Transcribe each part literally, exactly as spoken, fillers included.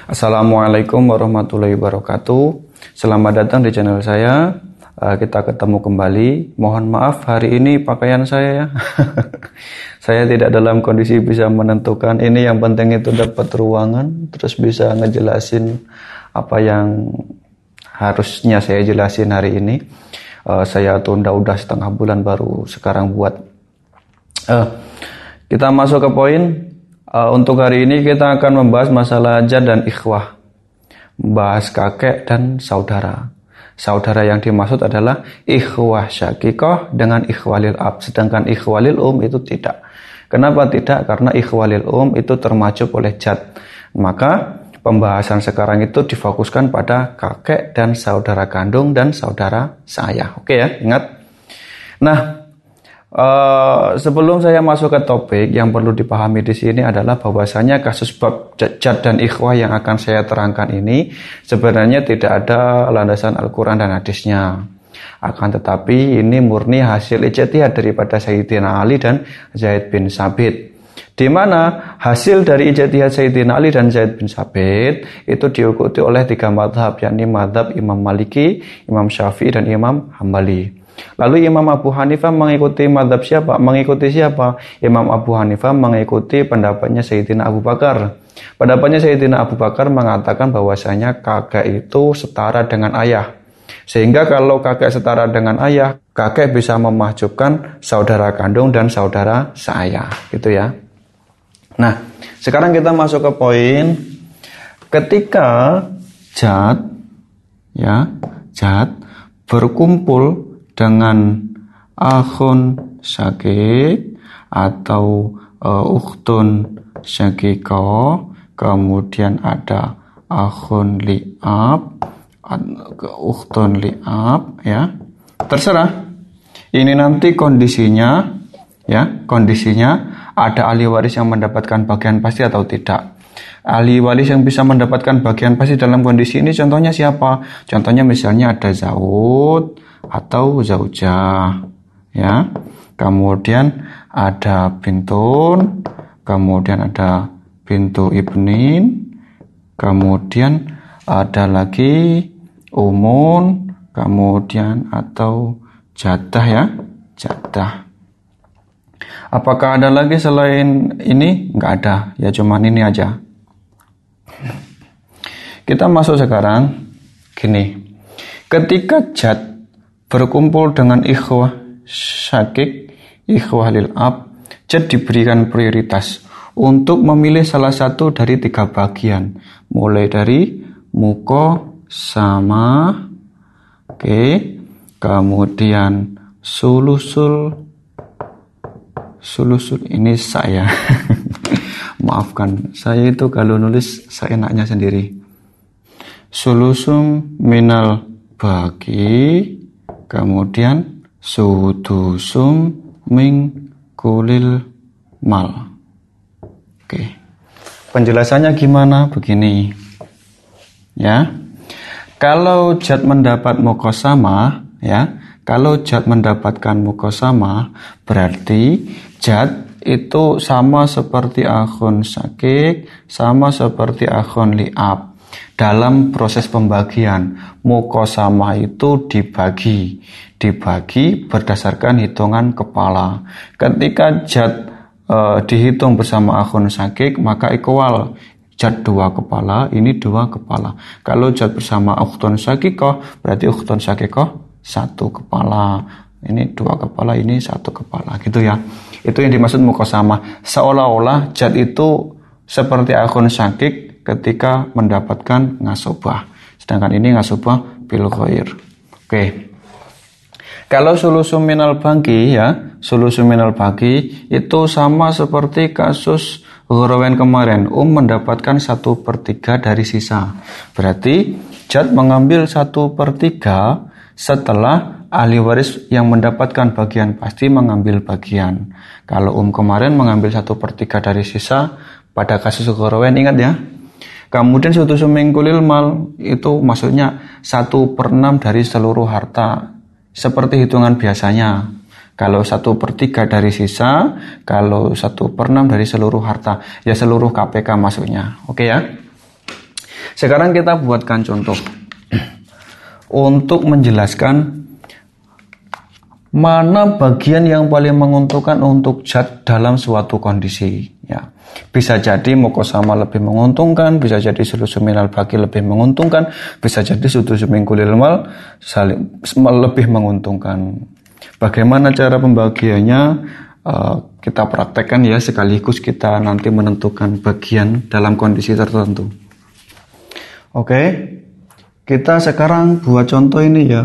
Assalamualaikum warahmatullahi wabarakatuh. Selamat datang di channel saya. uh, Kita ketemu kembali. Mohon maaf hari ini pakaian saya ya. Saya tidak dalam kondisi bisa menentukan. Ini yang penting itu dapat ruangan, terus bisa ngejelasin apa yang harusnya saya jelasin hari ini. uh, Saya tunda udah setengah bulan baru sekarang buat. uh, Kita masuk ke poin. Uh, untuk hari ini kita akan membahas masalah jad dan ikhwah, membahas kakek dan saudara. Saudara yang dimaksud adalah ikhwah syakikoh dengan ikhwalil ab, sedangkan ikhwalil um itu tidak. Kenapa tidak? Karena ikhwalil um itu termajuk oleh jad. Maka pembahasan sekarang itu difokuskan pada kakek dan saudara kandung dan saudara saya. Oke ya, ingat. Nah, Uh, sebelum saya masuk ke topik, yang perlu dipahami di sini adalah bahwasanya kasus bab jad dan ikhwah yang akan saya terangkan ini sebenarnya tidak ada landasan Al-Quran dan hadisnya. Akan tetapi ini murni hasil ijtihad daripada Sayyidina Ali dan Zaid bin Sabit, di mana hasil dari ijtihad Sayyidina Ali dan Zaid bin Sabit itu diikuti oleh tiga madhab, yakni madhab Imam Maliki, Imam Syafi'i dan Imam Hambali. Lalu Imam Abu Hanifah mengikuti madhab siapa? Mengikuti siapa? Imam Abu Hanifah mengikuti pendapatnya Sayyidina Abu Bakar. Pendapatnya Sayyidina Abu Bakar mengatakan bahwasanya kakek itu setara dengan ayah. Sehingga kalau kakek setara dengan ayah, kakek bisa memahjubkan saudara kandung dan saudara saya, gitu ya. Nah, sekarang kita masuk ke poin. Ketika jad, ya, jad berkumpul dengan akhun syakik atau uh, ukhtun syakiko, kemudian ada akhun li'ab, ukhtun li'ab, ya, terserah. Ini nanti kondisinya, ya, kondisinya ada ahli waris yang mendapatkan bagian pasti atau tidak. Ahli waris yang bisa mendapatkan bagian pasti dalam kondisi ini contohnya siapa? Contohnya misalnya ada zaud atau zaujah, ya. Kemudian ada bintun, kemudian ada bintu ibnin, kemudian ada lagi umun, kemudian atau jadah, ya, jadah. Apakah ada lagi selain ini? Enggak ada, ya, cuman ini aja. Kita masuk sekarang gini. Ketika jad berkumpul dengan ikhwah syakik, ikhwah lil ab, jad diberikan prioritas untuk memilih salah satu dari tiga bagian, mulai dari muko sama, oke, kemudian sulusul, sulusul ini saya, maafkan, saya itu kalau nulis seenaknya sendiri. Sulusum minal bagi, kemudian sudusum min kulil mal. Oke. Penjelasannya gimana? Begini. Ya. Kalau jad mendapat mukosama, ya, kalau jad mendapatkan mukosama, berarti jad itu sama seperti akhun syakik, sama seperti akhun li'ab. Dalam proses pembagian, mukosama itu dibagi, dibagi berdasarkan hitungan kepala. Ketika jad e, dihitung bersama akhun syakik, maka equal. Jad dua kepala, ini dua kepala. Kalau jad bersama ukhtun syakikoh, berarti ukhtun syakikoh satu kepala. Ini dua kepala, ini satu kepala, gitu ya. Itu yang dimaksud mukosama. Seolah-olah jad itu seperti akhun syakik ketika mendapatkan ngasobah, sedangkan ini ngasobah bil ghair. Oke. Kalau sulusum minal bagi, ya, sulusum minal bagi itu sama seperti kasus ghurawen kemarin. Um mendapatkan satu per tiga dari sisa. Berarti jad mengambil satu per tiga setelah ahli waris yang mendapatkan bagian pasti mengambil bagian. Kalau um kemarin mengambil satu per tiga dari sisa pada kasus ghurawen, ingat ya. Kemudian sudusum min kulil mal itu maksudnya satu per enam dari seluruh harta. Seperti hitungan biasanya. Kalau satu per tiga dari sisa, kalau satu per enam dari seluruh harta. Ya seluruh K P K maksudnya. Oke ya. Sekarang kita buatkan contoh untuk menjelaskan mana bagian yang paling menguntungkan untuk zat dalam suatu kondisi. Ya, bisa jadi mukosama lebih menguntungkan, bisa jadi sulusu minal bagi lebih menguntungkan, bisa jadi sulusu min kulil mal lebih menguntungkan. Bagaimana cara pembagiannya? Uh, kita praktekkan ya, sekaligus kita nanti menentukan bagian dalam kondisi tertentu. Oke, kita sekarang buat contoh ini ya.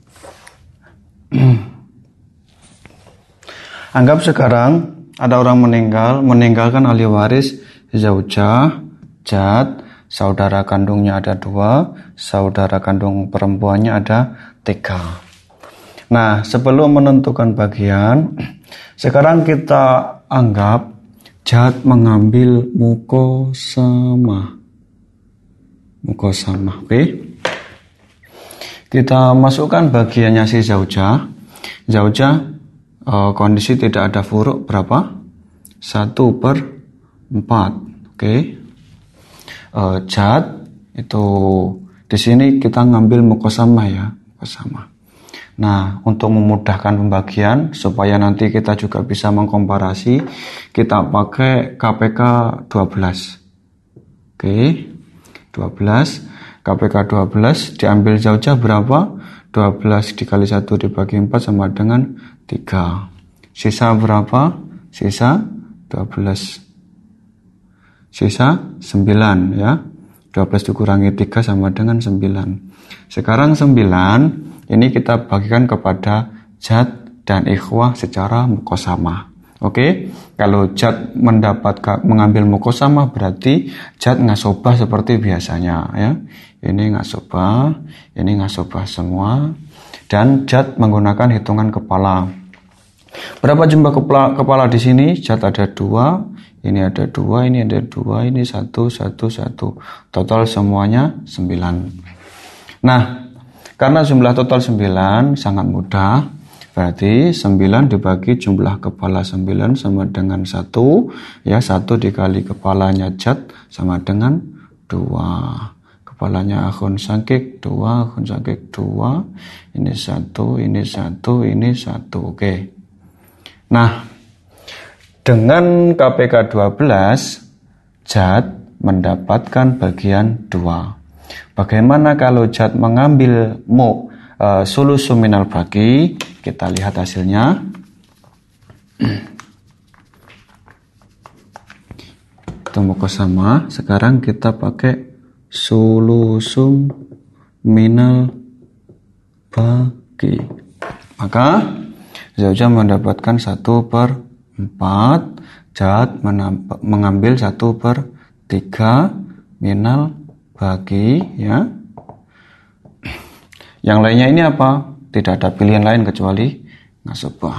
Anggap sekarang ada orang meninggal, meninggalkan ahli waris zaujah, jad, saudara kandungnya ada dua, saudara kandung perempuannya ada tiga. Nah, sebelum menentukan bagian, sekarang kita anggap jad mengambil mukosama. Mukosama, oke? Okay? Kita masukkan bagiannya si zaujah. Zaujah uh, kondisi tidak ada furuk berapa? satu per empat, oke? Okay? Uh, jad itu di sini kita ngambil mukosama ya, mukosama. Nah, untuk memudahkan pembagian supaya nanti kita juga bisa mengkomparasi, kita pakai K P K dua belas. Oke, dua belas. K P K dua belas diambil zaujah berapa? dua belas dikali satu dibagi empat sama dengan tiga. Sisa berapa? Sisa dua belas. Sisa sembilan ya. dua belas dikurangi tiga sama dengan sembilan. Sekarang sembilan ini kita bagikan kepada jad dan ikhwah secara mukosama. Oke, kalau jad mendapat mengambil mukosama berarti jad ngasobah seperti biasanya ya. Ini ngasobah, ini ngasobah semua, dan jad menggunakan hitungan kepala. Berapa jumlah kepala, kepala di sini? Jad ada dua, ini ada dua, ini ada dua, ini satu, satu, satu. Total semuanya sembilan. Nah, karena jumlah total sembilan sangat mudah, berarti sembilan dibagi jumlah kepala sembilan sama dengan satu, ya satu dikali kepalanya jad sama dengan dua. Kepalanya akhun sakik dua, akhun sakik dua, ini satu, ini satu, ini satu, oke. Nah, dengan K P K dua belas, jad mendapatkan bagian dua. Bagaimana kalau jad mengambil mu uh, sulusu minal bagi? Kita lihat hasilnya. Itu mukosama. Sekarang kita pakai sulusu minal bagi. Maka zaujah mendapatkan satu per empat, jad mengambil satu per tiga minal bagi ya. Yang lainnya ini apa? Tidak ada pilihan lain kecuali ngasobah.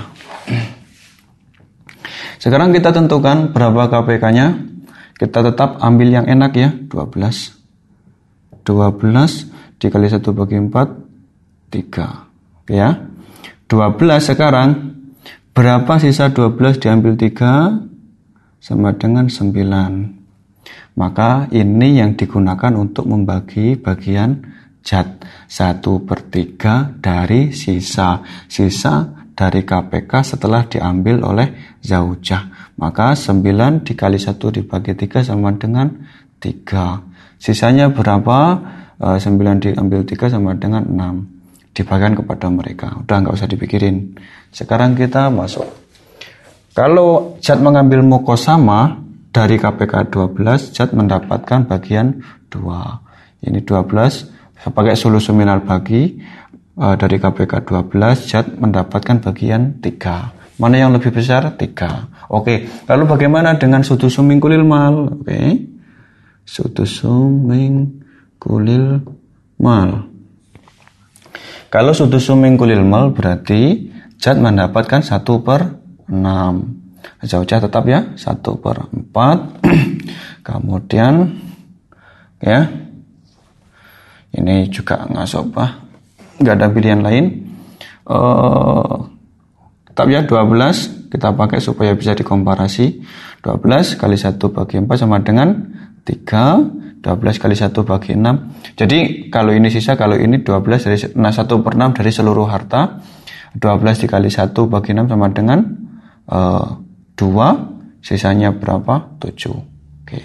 Sekarang kita tentukan berapa K P K-nya. Kita tetap ambil yang enak ya, dua belas. dua belas dikali satu bagi empat, tiga. Oke ya. dua belas sekarang berapa sisa dua belas diambil tiga sama dengan sembilan. Maka ini yang digunakan untuk membagi bagian jad. satu per tiga dari sisa. Sisa dari K P K setelah diambil oleh zaujah. Maka sembilan dikali satu dibagi tiga sama dengan tiga. Sisanya berapa? E, sembilan diambil tiga sama dengan enam. Dibagikan kepada mereka. Udah nggak usah dipikirin. Sekarang kita masuk. Kalau jad mengambil mukosama dari K P K dua belas, jad mendapatkan bagian dua. Ini dua belas, saya pakai sulusu minal bagi, e, dari K P K dua belas, jad mendapatkan bagian tiga. Mana yang lebih besar? tiga. Oke, lalu bagaimana dengan sudusu min kulil mal? Oke, sudusu min kulil mal. Kalau sudusu min kulil mal berarti jad mendapatkan satu per enam. Zaujah tetap ya, satu per empat. Kemudian ya, ini juga ngasobah, nggak ada pilihan lain. Uh, tetap ya dua belas kita pakai supaya bisa dikomparasi. Dua belas kali satu bagi empat sama dengan tiga. dua belas kali satu bagi enam. Jadi kalau ini sisa, kalau ini dua belas dari nah, satu per enam dari seluruh harta. dua belas dikali satu bagi enam sama dengan uh, dua. Sisanya berapa? tujuh. Oke.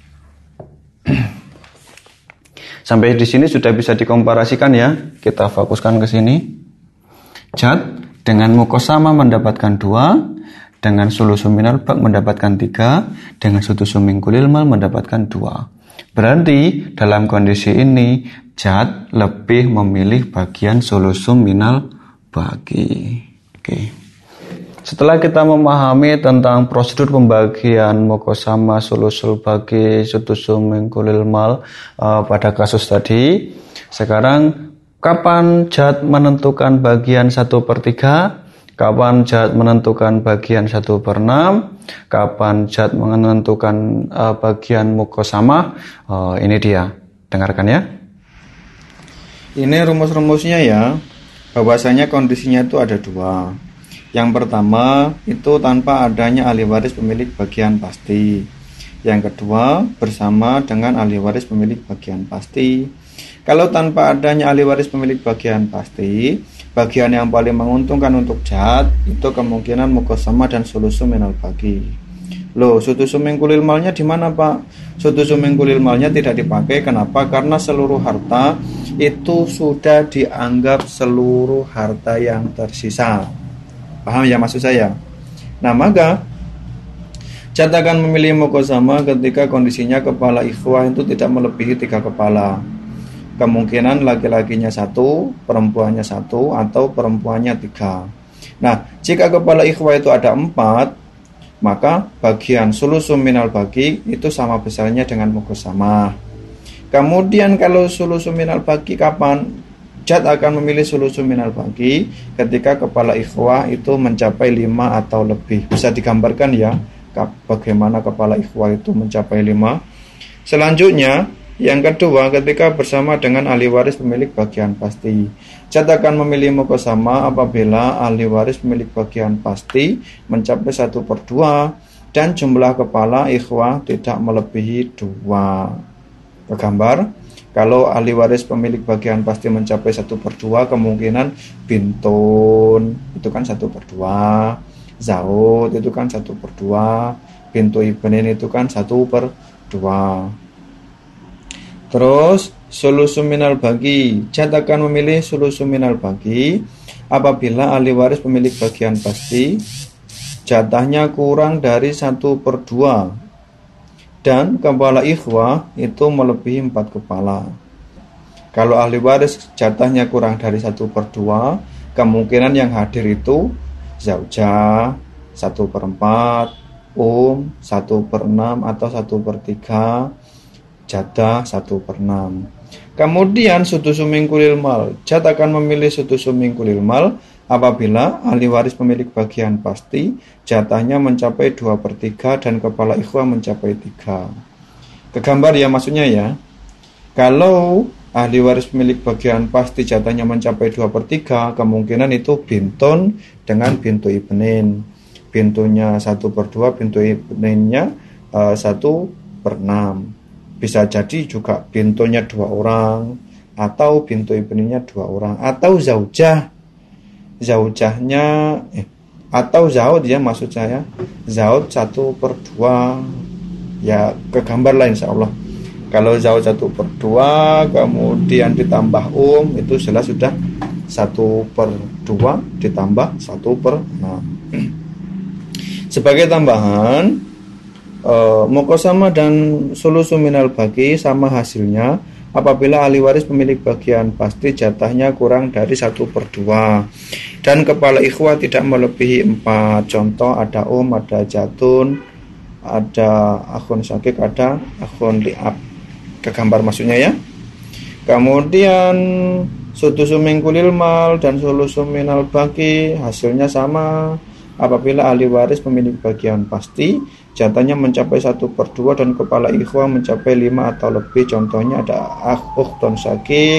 Sampai di sini sudah bisa dikomparasikan ya. Kita fokuskan ke sini. Jad dengan mukosama mendapatkan dua, dengan sulusun minal bak mendapatkan tiga, dengan sudusu min kulil mal mendapatkan dua. Berarti dalam kondisi ini Jad lebih memilih bagian sulusun minal baki. Oke. Setelah kita memahami tentang prosedur pembagian mukosama sulusul bagi sudusu min kulil mal uh, pada kasus tadi, sekarang kapan Jad menentukan bagian satu per tiga? Kapan Jad menentukan bagian satu per enam? Kapan Jad menentukan uh, bagian mukosama? Uh, ini dia. Dengarkan ya. Ini rumus-rumusnya ya. Bahwasanya kondisinya itu ada dua. Yang pertama itu tanpa adanya ahli waris pemilik bagian pasti. Yang kedua bersama dengan ahli waris pemilik bagian pasti. Kalau tanpa adanya ahli waris pemilik bagian pasti, bagian yang paling menguntungkan untuk Jad itu kemungkinan mukosama dan sulusu minal baki. Loh, sudusu min kulil malnya di mana, Pak? Sudusu min kulil malnya tidak dipakai. Kenapa? Karena seluruh harta itu sudah dianggap seluruh harta yang tersisa. Paham ya maksud saya? Nah, maka Jad akan memilih mukosama ketika kondisinya kepala ikhwah itu tidak melebihi tiga kepala. Kemungkinan laki-lakinya satu, perempuannya satu, atau perempuannya tiga. Nah, jika kepala ikhwah itu ada empat, maka bagian sulusum minal baki itu sama besarnya dengan mukosama. Kemudian kalau sulusum minal baki kapan? Jad akan memilih sulusum minal baki ketika kepala ikhwah itu mencapai lima atau lebih. Bisa digambarkan ya, bagaimana kepala ikhwah itu mencapai lima. Selanjutnya, yang kedua, ketika bersama dengan ahli waris pemilik bagian pasti. Jad akan memilih mukosama apabila ahli waris pemilik bagian pasti mencapai satu per dua dan jumlah kepala ikhwah tidak melebihi dua. Kegambar, kalau ahli waris pemilik bagian pasti mencapai satu per dua, kemungkinan bintun itu kan satu per dua, zaud itu kan satu per dua, bintu ibnin itu kan satu per dua. Terus sulusum minal baki, Jad akan memilih sulusum minal baki apabila ahli waris pemilik bagian pasti jatahnya kurang dari satu per dua dan kepala ikhwah itu melebihi empat kepala. Kalau ahli waris jatahnya kurang dari satu per dua, kemungkinan yang hadir itu zaujah satu per empat, um satu per enam atau satu per tiga, jadah satu per enam. Kemudian sudusu min kulil mal, Jad akan memilih sudusu min kulil mal apabila ahli waris pemilik bagian pasti jatahnya mencapai dua per tiga dan kepala ikhwah mencapai tiga. Kegambar ya maksudnya ya. Kalau ahli waris pemilik bagian pasti jatahnya mencapai dua per tiga, kemungkinan itu bintun dengan bintu ibnin. Bintunya satu per dua, bintu ibninnya uh, satu per enam. Bisa jadi juga bintunya dua orang atau bintu ibninya dua orang atau zaujah zaujahnya eh, atau zaud ya maksud saya zaud satu per dua ya, kegambar lah insya Allah. Kalau zaud satu per dua kemudian ditambah um itu jelas sudah satu per dua ditambah satu per enam. Sebagai tambahan, Uh, mukosama dan sulusu minal baki sama hasilnya apabila ahli waris pemilik bagian pasti jatahnya kurang dari satu per dua dan kepala ikhwah tidak melebihi empat. Contoh ada um, ada jatun, ada akhun syakik, ada akhun li'ab. Kegambar maksudnya ya. Kemudian sudusu min kulil mal dan sulusu minal baki hasilnya sama apabila ahli waris pemilik bagian pasti jatahnya mencapai satu per dua dan kepala ikhwah mencapai lima atau lebih. Contohnya ada akh ukhtun syakik,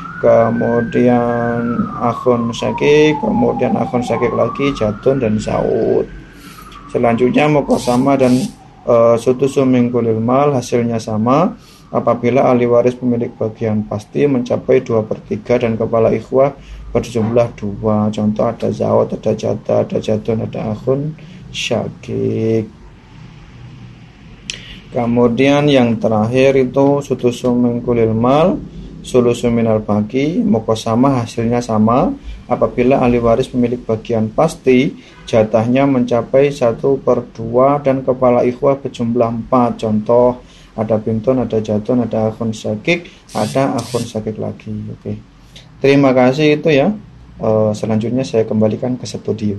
kemudian akhun syakik, kemudian akhun syakik lagi, jatun dan zaud. Selanjutnya mukosama dan uh, sudusu min kulil mal hasilnya sama apabila ahli waris pemilik bagian pasti mencapai dua per tiga dan kepala ikhwah berjumlah dua. Contoh ada zawat, ada jata, ada jadun, ada akhun syakik. Kemudian yang terakhir itu sutusum min kulil mal, sulusun minal baqi, muqasamah hasilnya sama. Apabila ahli waris pemilik bagian pasti jatahnya mencapai satu per dua dan kepala ikhwah berjumlah empat. Contoh ada bintun, ada jatun, ada akhun syakik, ada akhun syakik lagi. Oke, terima kasih itu ya. Uh, selanjutnya saya kembalikan ke studio.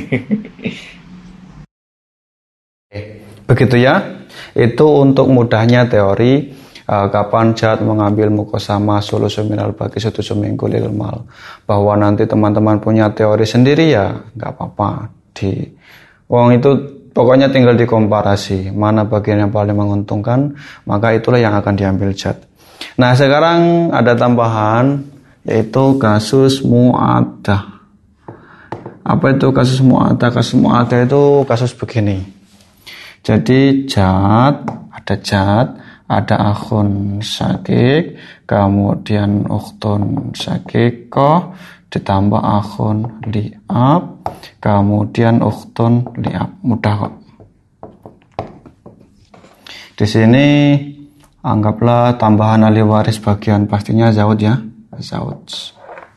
Begitu ya. Itu untuk mudahnya teori uh, kapan jad mengambil muqasamah sulusun minal baqi sutusum min kulil mal. Bahwa nanti teman-teman punya teori sendiri ya nggak apa-apa. Di wong itu pokoknya tinggal dikomparasi mana bagian yang paling menguntungkan, maka itulah yang akan diambil jad. Nah, sekarang ada tambahan yaitu kasus mu'adah. Apa itu kasus mu'adah? Kasus mu'adah itu kasus begini. Jadi jad, ada jad, ada akhun syakik, kemudian ukhtun syakikoh, ditambah akhun li'ab, kemudian ukhtun li'ab. Mudah kok. Di sini anggaplah tambahan ahli waris bagian pastinya zawj ya, zawj.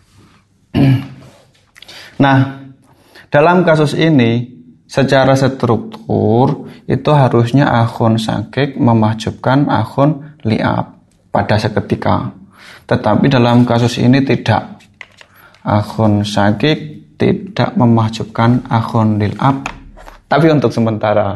Nah, dalam kasus ini secara struktur itu harusnya akhun syakik memahjubkan akhun li'ab pada seketika. Tetapi dalam kasus ini tidak. Akhun syakik tidak memahjubkan akhun li'ab, tapi untuk sementara.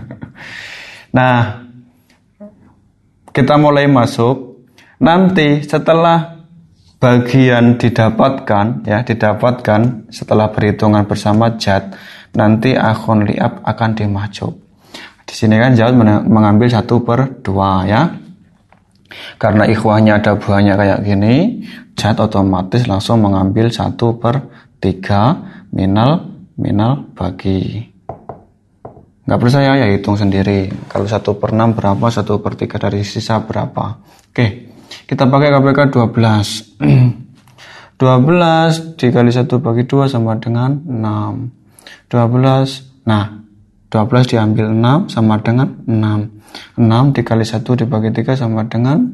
Nah, kita mulai masuk. Nanti setelah bagian didapatkan, ya didapatkan setelah perhitungan bersama jad, nanti akhun li'ab akan dimahjub. Di sini kan jad mengambil satu per dua ya. Karena ikhwahnya ada buahnya kayak gini, jad otomatis langsung mengambil satu per tiga minal minal bagi. Nggak percaya ya hitung sendiri. Kalau satu per enam berapa, satu per tiga dari sisa berapa. Oke, kita pakai K P K dua belas. dua belas dikali satu bagi dua sama dengan enam. dua belas, nah dua belas diambil enam sama dengan enam. enam dikali satu dibagi tiga sama dengan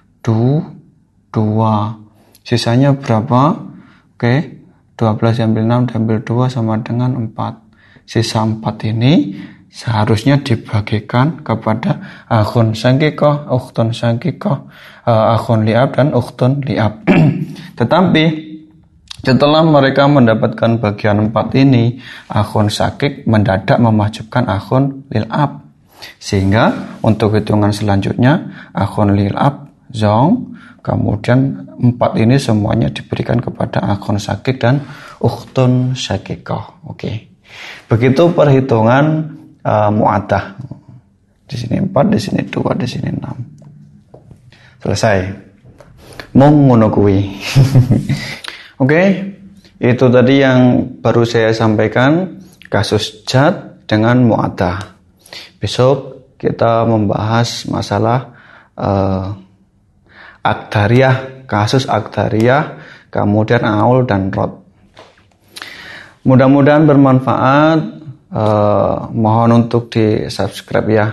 dua. Sisanya berapa? Oke, dua belas diambil enam diambil dua sama dengan empat. Sisa empat ini seharusnya dibagikan kepada akhun syakikoh, ukhtun syakikoh, akhun li'ab dan ukhtun li'ab. Tetapi setelah mereka mendapatkan bagian empat ini, akhun syakik mendadak memahjubkan akhun lil'ab. Sehingga untuk hitungan selanjutnya, akhun lil'ab, zong, kemudian empat ini semuanya diberikan kepada akhun syakik dan ukhtun syakikoh. Oke. Begitu perhitungan uh, mu'adah. Di sini empat, di sini dua, di sini enam. Selesai. Mung ngono kuwi. Oke, okay, itu tadi yang baru saya sampaikan kasus jad dengan mu'adah. Besok kita membahas masalah uh, akdariyah, kasus akdariyah, kemudian aul dan rod. Mudah-mudahan bermanfaat. Uh, mohon untuk di subscribe ya.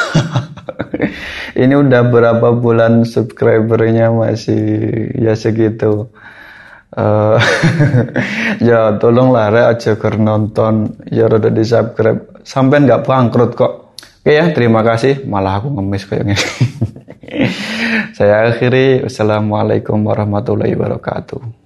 Ini udah berapa bulan subscribernya masih ya segitu. Uh, ya tolonglah re aja ker nonton ya udah di subscribe sampai nggak bangkrut kok. Oke ya, terima kasih. Malah aku ngemis kayak gini. Saya akhiri. Wassalamualaikum warahmatullahi wabarakatuh.